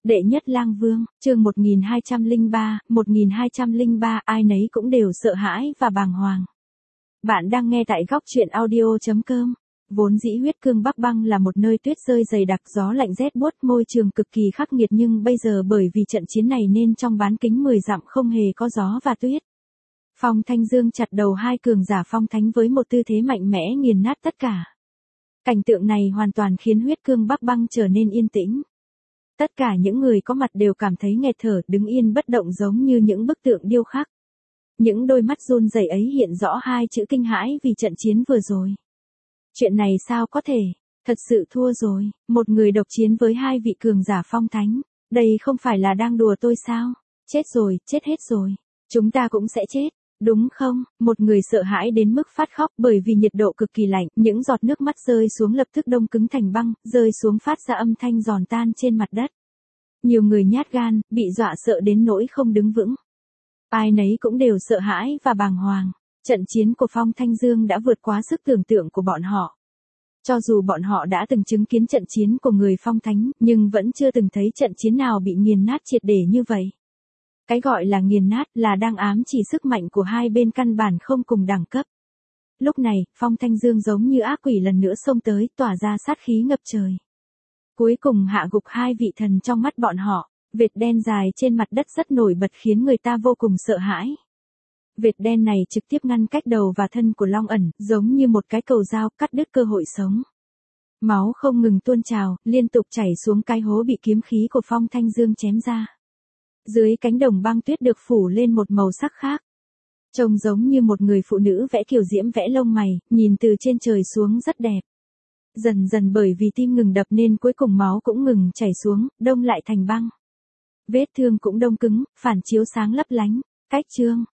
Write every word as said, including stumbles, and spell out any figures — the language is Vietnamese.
Đệ nhất lang vương, chương một nghìn hai trăm lẻ ba, một nghìn hai trăm lẻ ba, ai nấy cũng đều sợ hãi và bàng hoàng. Bạn đang nghe tại góc truyện audio chấm com. Vốn dĩ huyết cương Bắc Băng là một nơi tuyết rơi dày đặc, gió lạnh rét buốt, môi trường cực kỳ khắc nghiệt, nhưng bây giờ bởi vì trận chiến này nên trong bán kính mười dặm không hề có gió và tuyết. Phong Thanh Dương chặt đầu hai cường giả phong thánh với một tư thế mạnh mẽ nghiền nát tất cả. Cảnh tượng này hoàn toàn khiến huyết cương Bắc Băng trở nên yên tĩnh. Tất cả những người có mặt đều cảm thấy nghẹt thở, đứng yên bất động giống như những bức tượng điêu khắc. Những đôi mắt run rẩy ấy hiện rõ hai chữ kinh hãi vì trận chiến vừa rồi. Chuyện này sao có thể, thật sự thua rồi, một người độc chiến với hai vị cường giả phong thánh, đây không phải là đang đùa tôi sao? Chết rồi, chết hết rồi, chúng ta cũng sẽ chết, đúng không? Một người sợ hãi đến mức phát khóc bởi vì nhiệt độ cực kỳ lạnh, những giọt nước mắt rơi xuống lập tức đông cứng thành băng, rơi xuống phát ra âm thanh giòn tan trên mặt đất. Nhiều người nhát gan, bị dọa sợ đến nỗi không đứng vững. Ai nấy cũng đều sợ hãi và bàng hoàng. Trận chiến của Phong Thanh Dương đã vượt quá sức tưởng tượng của bọn họ. Cho dù bọn họ đã từng chứng kiến trận chiến của người phong thánh, nhưng vẫn chưa từng thấy trận chiến nào bị nghiền nát triệt để như vậy. Cái gọi là nghiền nát là đang ám chỉ sức mạnh của hai bên căn bản không cùng đẳng cấp. Lúc này, Phong Thanh Dương giống như ác quỷ lần nữa xông tới, tỏa ra sát khí ngập trời. Cuối cùng hạ gục hai vị thần trong mắt bọn họ, vệt đen dài trên mặt đất rất nổi bật khiến người ta vô cùng sợ hãi. Vệt đen này trực tiếp ngăn cách đầu và thân của Long ẩn, giống như một cái cầu dao cắt đứt cơ hội sống. Máu không ngừng tuôn trào, liên tục chảy xuống cái hố bị kiếm khí của Phong Thanh Dương chém ra. Dưới cánh đồng băng tuyết được phủ lên một màu sắc khác. Trông giống như một người phụ nữ vẽ kiều diễm vẽ lông mày, nhìn từ trên trời xuống rất đẹp. Dần dần bởi vì tim ngừng đập nên cuối cùng máu cũng ngừng chảy xuống, đông lại thành băng. Vết thương cũng đông cứng, phản chiếu sáng lấp lánh. Cách chương,